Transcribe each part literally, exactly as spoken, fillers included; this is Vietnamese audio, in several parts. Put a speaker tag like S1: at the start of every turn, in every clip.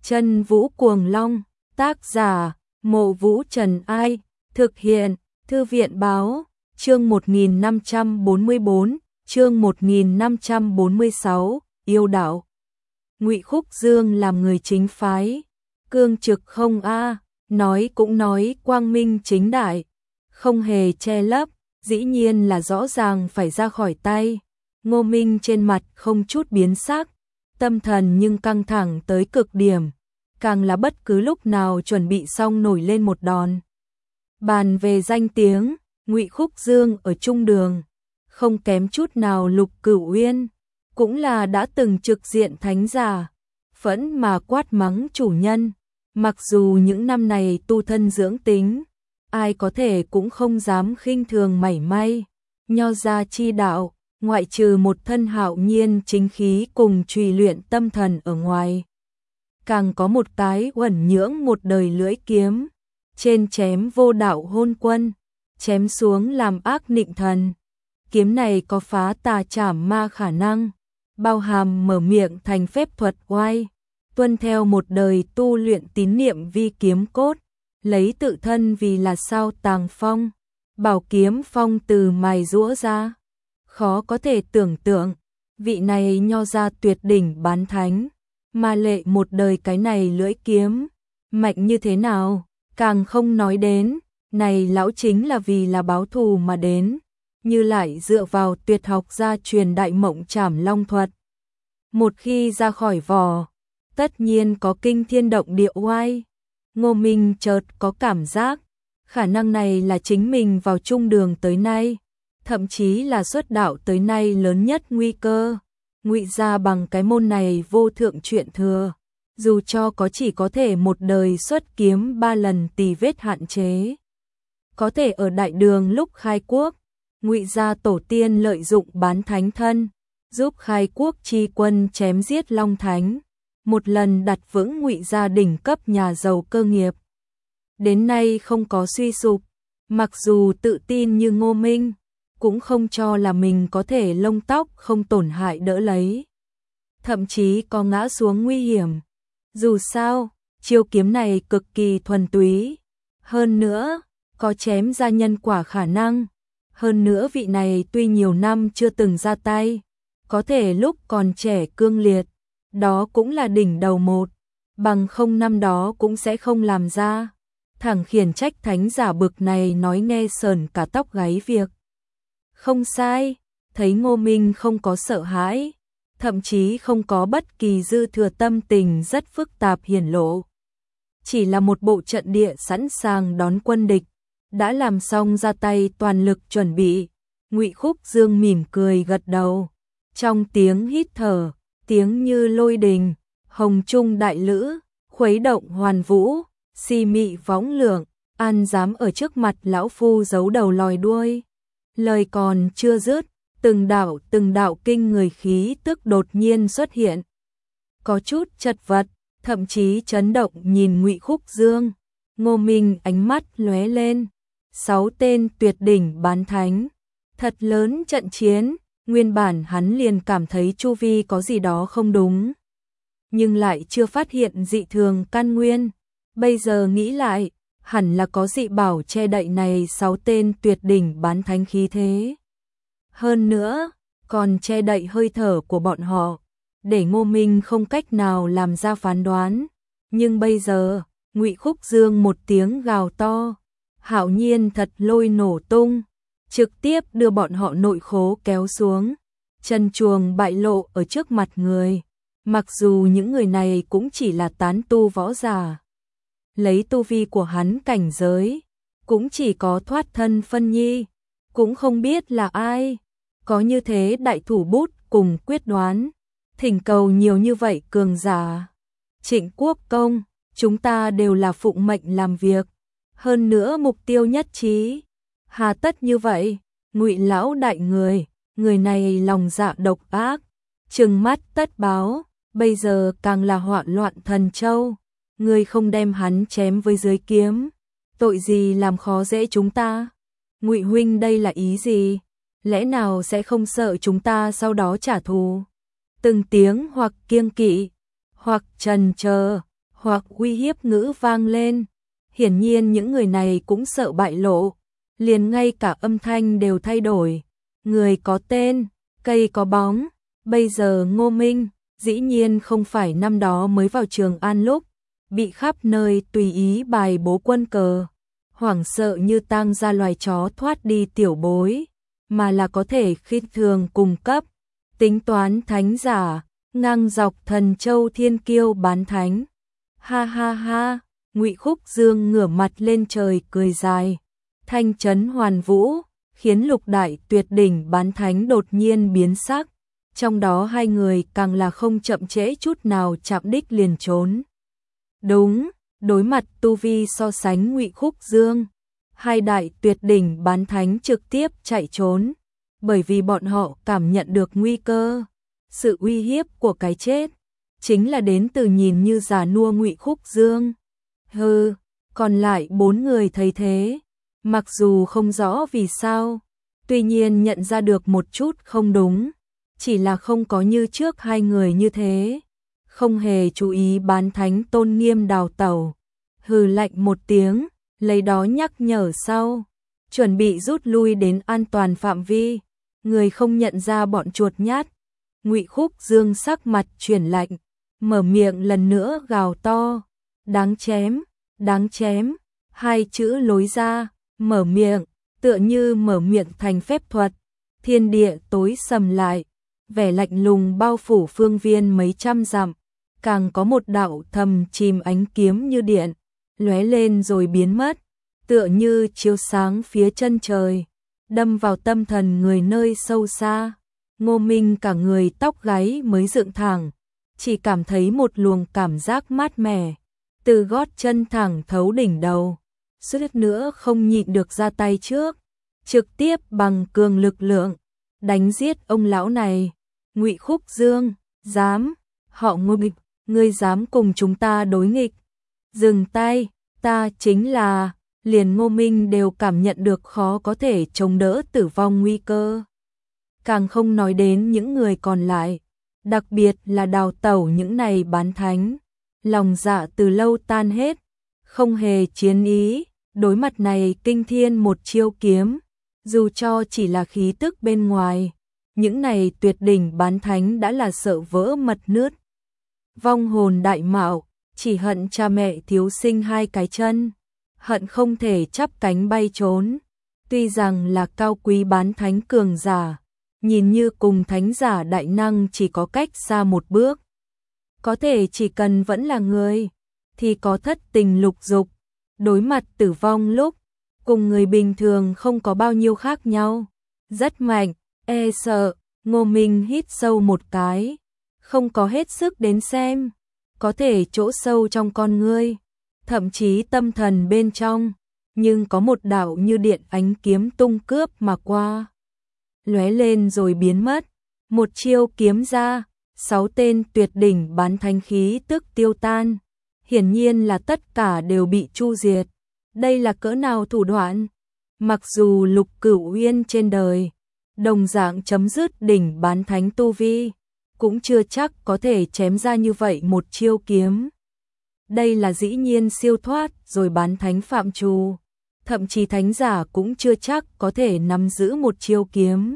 S1: Chân Vũ Cuồng Long, tác giả, Mộ Vũ Trần Ai, thực hiện, Thư viện Báo, chương một nghìn năm trăm bốn mươi bốn, chương một nghìn năm trăm bốn mươi sáu, yêu đạo. Ngụy Khúc Dương làm người chính phái, cương trực không a, nói cũng nói quang minh chính đại, không hề che lấp, dĩ nhiên là rõ ràng phải ra khỏi tay. Ngô Minh trên mặt không chút biến sắc, tâm thần nhưng căng thẳng tới cực điểm, càng là bất cứ lúc nào chuẩn bị xong nổi lên một đòn. Bàn về danh tiếng, Ngụy Khúc Dương ở trung đường, không kém chút nào Lục Cửu Uyên, cũng là đã từng trực diện thánh giả, phẫn mà quát mắng chủ nhân. Mặc dù những năm này tu thân dưỡng tính, ai có thể cũng không dám khinh thường mảy may. Nho gia chi đạo, ngoại trừ một thân hạo nhiên chính khí cùng trùy luyện tâm thần ở ngoài, càng có một cái uẩn nhưỡng một đời lưỡi kiếm, trên chém vô đạo hôn quân, chém xuống làm ác nịnh thần. Kiếm này có phá tà trảm ma khả năng, bao hàm mở miệng thành phép thuật oai, tuân theo một đời tu luyện tín niệm vi kiếm cốt, lấy tự thân vì là sao tàng phong, bảo kiếm phong từ mài giũa ra. Khó có thể tưởng tượng, vị này nho gia tuyệt đỉnh bán thánh, mà lệ một đời cái này lưỡi kiếm, mạnh như thế nào, càng không nói đến, này lão chính là vì là báo thù mà đến, như lại dựa vào tuyệt học gia truyền đại mộng trảm long thuật. Một khi ra khỏi vỏ, tất nhiên có kinh thiên động địa oai. Ngô Minh chợt có cảm giác, khả năng này là chính mình vào trung đường tới nay, thậm chí là xuất đạo tới nay lớn nhất nguy cơ. Ngụy gia bằng cái môn này vô thượng chuyện thừa, dù cho có chỉ có thể một đời xuất kiếm ba lần tì vết hạn chế. Có thể ở đại đường lúc khai quốc, Ngụy gia tổ tiên lợi dụng bán thánh thân, giúp khai quốc chi quân chém giết Long Thánh, một lần đặt vững Ngụy gia đỉnh cấp nhà giàu cơ nghiệp. Đến nay không có suy sụp, mặc dù tự tin như Ngô Minh, cũng không cho là mình có thể lông tóc không tổn hại đỡ lấy, thậm chí có ngã xuống nguy hiểm. Dù sao, chiêu kiếm này cực kỳ thuần túy, hơn nữa, có chém ra nhân quả khả năng, hơn nữa vị này tuy nhiều năm chưa từng ra tay, có thể lúc còn trẻ cương liệt, đó cũng là đỉnh đầu một, bằng không năm đó cũng sẽ không làm ra. Thẳng khiển trách thánh giả bực này nói nghe sờn cả tóc gáy việc. Không sai, thấy Ngô Minh không có sợ hãi, thậm chí không có bất kỳ dư thừa, tâm tình rất phức tạp hiển lộ. Chỉ là một bộ trận địa sẵn sàng đón quân địch, đã làm xong ra tay toàn lực chuẩn bị. Ngụy Khúc Dương mỉm cười gật đầu, trong tiếng hít thở, tiếng như lôi đình, hồng trung đại lữ, khuấy động hoàn vũ, si mị võng lượng, an dám ở trước mặt lão phu giấu đầu lòi đuôi. Lời còn chưa dứt, từng đạo từng đạo kinh người khí tức đột nhiên xuất hiện. Có chút chật vật, thậm chí chấn động nhìn Ngụy Khúc Dương. Ngô Minh ánh mắt lóe lên, sáu tên tuyệt đỉnh bán thánh, thật lớn trận chiến, nguyên bản hắn liền cảm thấy chu vi có gì đó không đúng, nhưng lại chưa phát hiện dị thường căn nguyên. Bây giờ nghĩ lại, hẳn là có dị bảo che đậy này sáu tên tuyệt đỉnh bán thánh khí thế. Hơn nữa, còn che đậy hơi thở của bọn họ, để Ngô Minh không cách nào làm ra phán đoán. Nhưng bây giờ, Ngụy Khúc Dương một tiếng gào to, hạo nhiên thật lôi nổ tung, trực tiếp đưa bọn họ nội khố kéo xuống, chân chuồng bại lộ ở trước mặt người. Mặc dù những người này cũng chỉ là tán tu võ giả, lấy tu vi của hắn cảnh giới, cũng chỉ có thoát thân phân nhi, cũng không biết là ai, có như thế đại thủ bút cùng quyết đoán, thỉnh cầu nhiều như vậy cường giả. Trịnh Quốc Công, chúng ta đều là phụng mệnh làm việc, hơn nữa mục tiêu nhất trí, hà tất như vậy? Ngụy lão đại người, người này lòng dạ độc ác, trừng mắt tất báo, bây giờ càng là họa loạn thần châu. Ngươi không đem hắn chém với dưới kiếm, tội gì làm khó dễ chúng ta? Ngụy huynh đây là ý gì? Lẽ nào sẽ không sợ chúng ta sau đó trả thù? Từng tiếng hoặc kiêng kỵ, hoặc trần chờ, hoặc uy hiếp ngữ vang lên. Hiển nhiên những người này cũng sợ bại lộ, liền ngay cả âm thanh đều thay đổi. Người có tên, cây có bóng, bây giờ Ngô Minh, dĩ nhiên không phải năm đó mới vào Trường An lúc, bị khắp nơi tùy ý bài bố quân cờ, hoảng sợ như tang ra loài chó thoát đi tiểu bối, mà là có thể khinh thường cùng cấp, tính toán thánh giả, ngang dọc thần châu thiên kiêu bán thánh. Ha ha ha, Ngụy Khúc Dương ngửa mặt lên trời cười dài, thanh chấn hoàn vũ, khiến lục đại tuyệt đỉnh bán thánh đột nhiên biến sắc, trong đó hai người càng là không chậm trễ chút nào chạm đích liền trốn. Đúng, đối mặt tu vi so sánh Ngụy Khúc Dương, hai đại tuyệt đỉnh bán thánh trực tiếp chạy trốn, bởi vì bọn họ cảm nhận được nguy cơ, sự uy hiếp của cái chết, chính là đến từ nhìn như già nua Ngụy Khúc Dương. Hừ, còn lại bốn người thấy thế, mặc dù không rõ vì sao, tuy nhiên nhận ra được một chút không đúng, chỉ là không có như trước hai người như thế, không hề chú ý bán thánh tôn nghiêm đào tẩu, hừ lạnh một tiếng, lấy đó nhắc nhở sau, chuẩn bị rút lui đến an toàn phạm vi, người không nhận ra bọn chuột nhát. Ngụy Khúc Dương sắc mặt chuyển lạnh, mở miệng lần nữa gào to, đáng chém, đáng chém, hai chữ lối ra, mở miệng, tựa như mở miệng thành phép thuật, thiên địa tối sầm lại, vẻ lạnh lùng bao phủ phương viên mấy trăm dặm, càng có một đạo thầm chìm ánh kiếm như điện, lóe lên rồi biến mất, tựa như chiếu sáng phía chân trời, đâm vào tâm thần người nơi sâu xa. Ngô Minh cả người tóc gáy mới dựng thẳng, chỉ cảm thấy một luồng cảm giác mát mẻ, từ gót chân thẳng thấu đỉnh đầu, suýt nữa không nhịn được ra tay trước, trực tiếp bằng cường lực lượng, đánh giết ông lão này. Ngụy Khúc Dương, dám, họ Ngô nghịch, ngươi dám cùng chúng ta đối nghịch, dừng tay, ta chính là, liền Ngô Minh đều cảm nhận được khó có thể chống đỡ tử vong nguy cơ. Càng không nói đến những người còn lại, đặc biệt là đào tẩu những này bán thánh, lòng dạ từ lâu tan hết, không hề chiến ý, đối mặt này kinh thiên một chiêu kiếm, dù cho chỉ là khí tức bên ngoài, những này tuyệt đỉnh bán thánh đã là sợ vỡ mật nứt. Vong hồn đại mạo, chỉ hận cha mẹ thiếu sinh hai cái chân, hận không thể chắp cánh bay trốn, tuy rằng là cao quý bán thánh cường giả, nhìn như cùng thánh giả đại năng chỉ có cách xa một bước. Có thể chỉ cần vẫn là người, thì có thất tình lục dục, đối mặt tử vong lúc, cùng người bình thường không có bao nhiêu khác nhau. Rất mạnh, e sợ, Ngô Minh hít sâu một cái, không có hết sức đến xem, có thể chỗ sâu trong con ngươi, thậm chí tâm thần bên trong, nhưng có một đạo như điện ánh kiếm tung cướp mà qua, lóe lên rồi biến mất, một chiêu kiếm ra, sáu tên tuyệt đỉnh bán thánh khí tức tiêu tan, hiển nhiên là tất cả đều bị chu diệt. Đây là cỡ nào thủ đoạn? Mặc dù Lục Cửu Uyên trên đời, đồng dạng chấm dứt đỉnh bán thánh tu vi, cũng chưa chắc có thể chém ra như vậy một chiêu kiếm. Đây là dĩ nhiên siêu thoát rồi bán thánh phạm trù, thậm chí thánh giả cũng chưa chắc có thể nắm giữ một chiêu kiếm.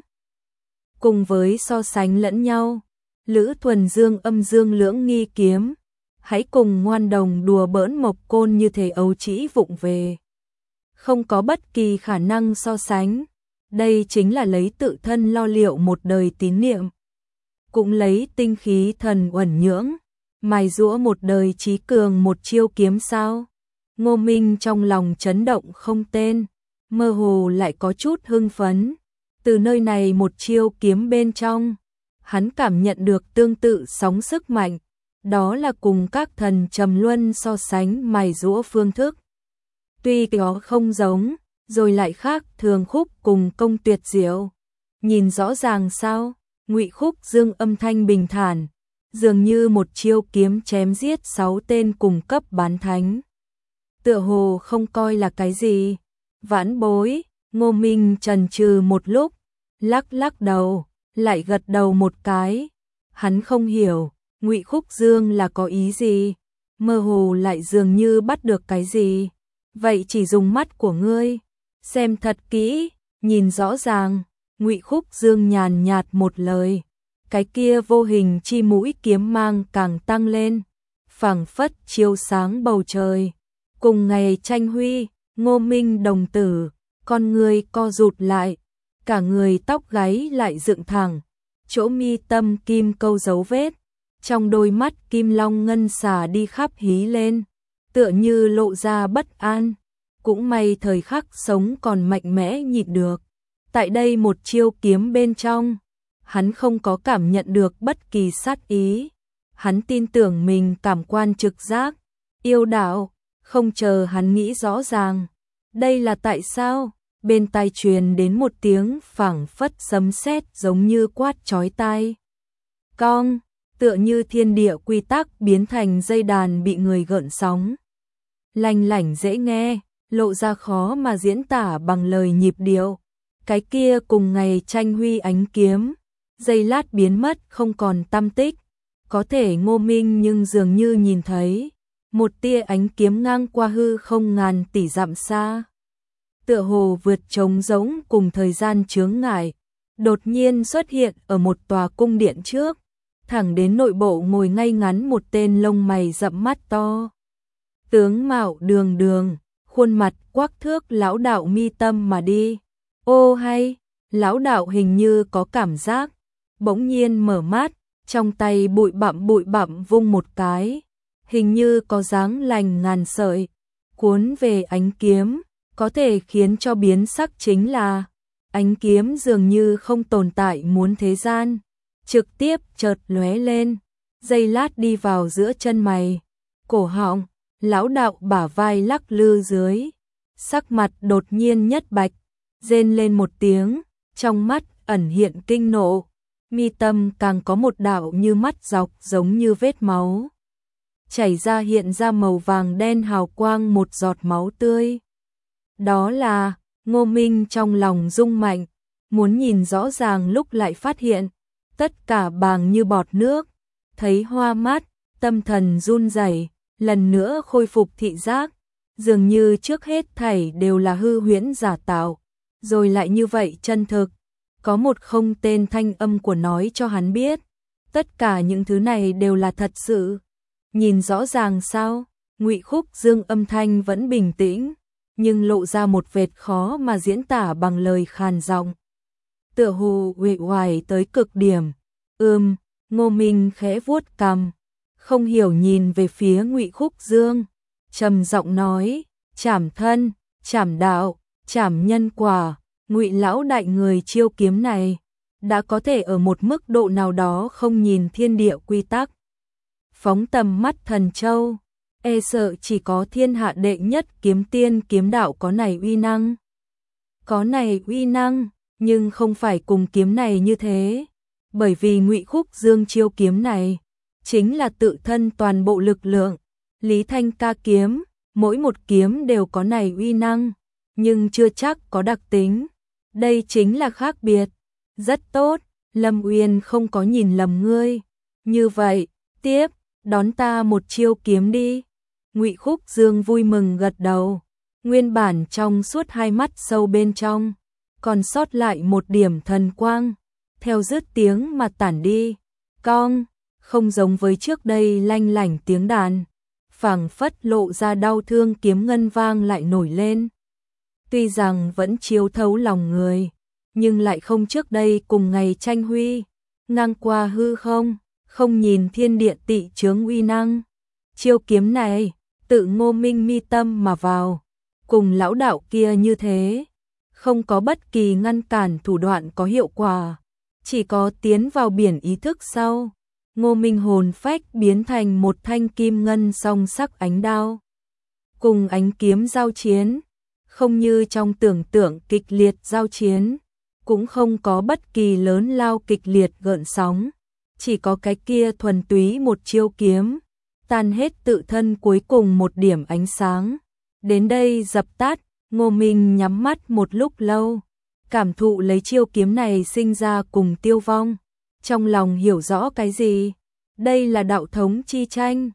S1: Cùng với so sánh lẫn nhau, Lữ Thuần Dương âm dương lưỡng nghi kiếm, hãy cùng ngoan đồng đùa bỡn Mộc Côn như thể ấu trĩ vụng về. Không có bất kỳ khả năng so sánh, đây chính là lấy tự thân lo liệu một đời tín niệm. Cũng lấy tinh khí thần uẩn nhưỡng, mài giũa một đời trí cường một chiêu kiếm sao. Ngô Minh trong lòng chấn động không tên, mơ hồ lại có chút hưng phấn. Từ nơi này một chiêu kiếm bên trong, hắn cảm nhận được tương tự sóng sức mạnh, đó là cùng các thần trầm luân so sánh mài giũa phương thức. Tuy có không giống, rồi lại khác thường khúc cùng công tuyệt diệu. Nhìn rõ ràng sao? Ngụy Khúc Dương âm thanh bình thản, dường như một chiêu kiếm chém giết sáu tên cùng cấp bán thánh. Tựa hồ không coi là cái gì. Vãn bối, Ngô Minh chần chừ một lúc, lắc lắc đầu, lại gật đầu một cái. Hắn không hiểu, Ngụy Khúc Dương là có ý gì? mơ hồ lại dường như bắt được cái gì. Vậy chỉ dùng mắt của ngươi, xem thật kỹ, nhìn rõ ràng. Ngụy Khúc Dương nhàn nhạt một lời, cái kia vô hình chi mũi kiếm mang càng tăng lên, phảng phất chiếu sáng bầu trời. Cùng ngày tranh huy, Ngô Minh đồng tử, con người co rụt lại, cả người tóc gáy lại dựng thẳng, chỗ mi tâm kim câu dấu vết, trong đôi mắt kim long ngân xà đi khắp hí lên, tựa như lộ ra bất an. Cũng may thời khắc sống còn mạnh mẽ nhịn được. Tại đây một chiêu kiếm bên trong, hắn không có cảm nhận được bất kỳ sát ý. Hắn tin tưởng mình cảm quan trực giác, yêu đạo, không chờ hắn nghĩ rõ ràng. Đây là tại sao? Bên tai truyền đến một tiếng phảng phất sấm sét giống như quát chói tai. Cong, tựa như thiên địa quy tắc biến thành dây đàn bị người gợn sóng. Lanh lảnh dễ nghe, lộ ra khó mà diễn tả bằng lời nhịp điệu. Cái kia cùng ngày tranh huy ánh kiếm, giây lát biến mất không còn tăm tích. Có thể Ngô Minh nhưng dường như nhìn thấy một tia ánh kiếm ngang qua hư không ngàn tỷ dặm xa. Tựa hồ vượt trống rỗng cùng thời gian chướng ngại, đột nhiên xuất hiện ở một tòa cung điện trước, thẳng đến nội bộ ngồi ngay ngắn một tên lông mày rậm mắt to. Tướng mạo đường đường, khuôn mặt quắc thước lão đạo mi tâm mà đi. Ô hay, lão đạo hình như có cảm giác, bỗng nhiên mở mắt, trong tay bụi bặm bụi bặm vung một cái, hình như có dáng lành ngàn sợi, cuốn về ánh kiếm, có thể khiến cho biến sắc chính là ánh kiếm dường như không tồn tại muốn thế gian, trực tiếp chợt lóe lên, giây lát đi vào giữa chân mày, cổ họng, lão đạo bả vai lắc lư dưới, sắc mặt đột nhiên nhất bạch, rên lên một tiếng, trong mắt ẩn hiện kinh nộ, mi tâm càng có một đạo như mắt dọc giống như vết máu. Chảy ra hiện ra màu vàng đen hào quang một giọt máu tươi. Đó là, Ngô Minh trong lòng rung mạnh, muốn nhìn rõ ràng lúc lại phát hiện, tất cả bàng như bọt nước, thấy hoa mắt, tâm thần run rẩy, lần nữa khôi phục thị giác, dường như trước hết thảy đều là hư huyễn giả tạo, rồi lại như vậy chân thực. Có một không tên thanh âm của nói cho hắn biết, tất cả những thứ này đều là thật sự. Nhìn rõ ràng sao? Ngụy Khúc Dương âm thanh vẫn bình tĩnh, nhưng lộ ra một vệt khó mà diễn tả bằng lời khàn giọng. Tựa hồ uể oải tới cực điểm. Ừm, Ngô Minh khẽ vuốt cằm, không hiểu nhìn về phía Ngụy Khúc Dương, trầm giọng nói: "Trảm thân, trảm đạo, trảm nhân quả." Ngụy lão đại người chiêu kiếm này đã có thể ở một mức độ nào đó không nhìn thiên địa quy tắc, phóng tầm mắt thần châu, e sợ chỉ có thiên hạ đệ nhất kiếm tiên kiếm đạo có này uy năng. Có này uy năng, nhưng không phải cùng kiếm này như thế, bởi vì Ngụy Khúc Dương chiêu kiếm này chính là tự thân toàn bộ lực lượng. Lý Thanh ca kiếm, mỗi một kiếm đều có này uy năng, nhưng chưa chắc có đặc tính. Đây chính là khác biệt. Rất tốt, Lâm Uyên không có nhìn lầm ngươi. Như vậy, tiếp, đón ta một chiêu kiếm đi. Ngụy Khúc Dương vui mừng gật đầu. Nguyên bản trong suốt hai mắt sâu bên trong, còn sót lại một điểm thần quang, theo dứt tiếng mà tản đi. Cong, không giống với trước đây lanh lảnh tiếng đàn, phảng phất lộ ra đau thương kiếm ngân vang lại nổi lên. Tuy rằng vẫn chiếu thấu lòng người, nhưng lại không trước đây cùng ngày tranh huy, ngang qua hư không, không nhìn thiên địa tị chướng uy năng. Chiêu kiếm này, tự Ngô Minh mi tâm mà vào, cùng lão đạo kia như thế, không có bất kỳ ngăn cản thủ đoạn có hiệu quả, chỉ có tiến vào biển ý thức sau. Ngô Minh hồn phách biến thành một thanh kim ngân song sắc ánh đao, cùng ánh kiếm giao chiến. Không như trong tưởng tượng kịch liệt giao chiến, cũng không có bất kỳ lớn lao kịch liệt gợn sóng, chỉ có cái kia thuần túy một chiêu kiếm, tan hết tự thân cuối cùng một điểm ánh sáng. Đến đây dập tắt, Ngô Minh nhắm mắt một lúc lâu, cảm thụ lấy chiêu kiếm này sinh ra cùng tiêu vong, trong lòng hiểu rõ cái gì? Đây là đạo thống chi tranh.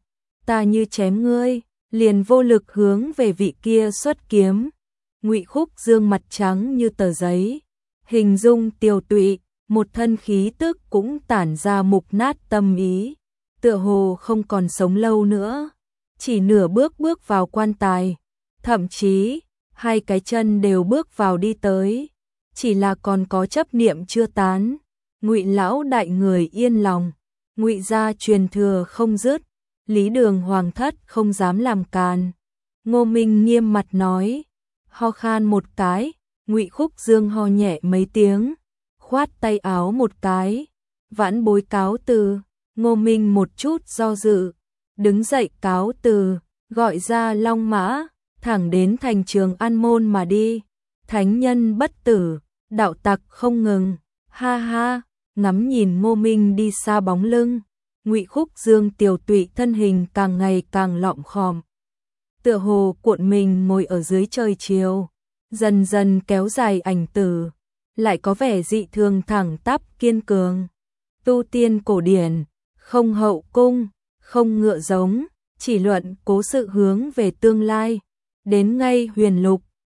S1: ta như chém ngươi, liền vô lực hướng về vị kia xuất kiếm. Ngụy Khúc Dương mặt trắng như tờ giấy, hình dung tiều tụy, một thân khí tức cũng tản ra mục nát tâm ý, tựa hồ không còn sống lâu nữa, chỉ nửa bước bước vào quan tài, thậm chí hai cái chân đều bước vào đi tới, chỉ là còn có chấp niệm chưa tán. Ngụy lão đại người yên lòng, Ngụy gia truyền thừa không dứt, Lý Đường hoàng thất không dám làm càn. Ngô Minh nghiêm mặt nói, ho khan một cái, Ngụy Khúc Dương ho nhẹ mấy tiếng, khoát tay áo một cái, vãn bối cáo từ. Ngô Minh một chút do dự, đứng dậy cáo từ, gọi ra long mã, thẳng đến thành Trường An môn mà đi. Thánh nhân bất tử, đạo tặc không ngừng, ha ha. Ngắm nhìn Ngô Minh đi xa bóng lưng, Ngụy Khúc Dương tiều tụy thân hình càng ngày càng lọm khòm, tựa hồ cuộn mình ngồi ở dưới trời chiều, dần dần kéo dài ảnh tử, lại có vẻ dị thường thẳng tắp kiên cường. Tu tiên cổ điển, không hậu cung, không ngựa giống, chỉ luận cố sự hướng về tương lai, đến ngay huyền lục,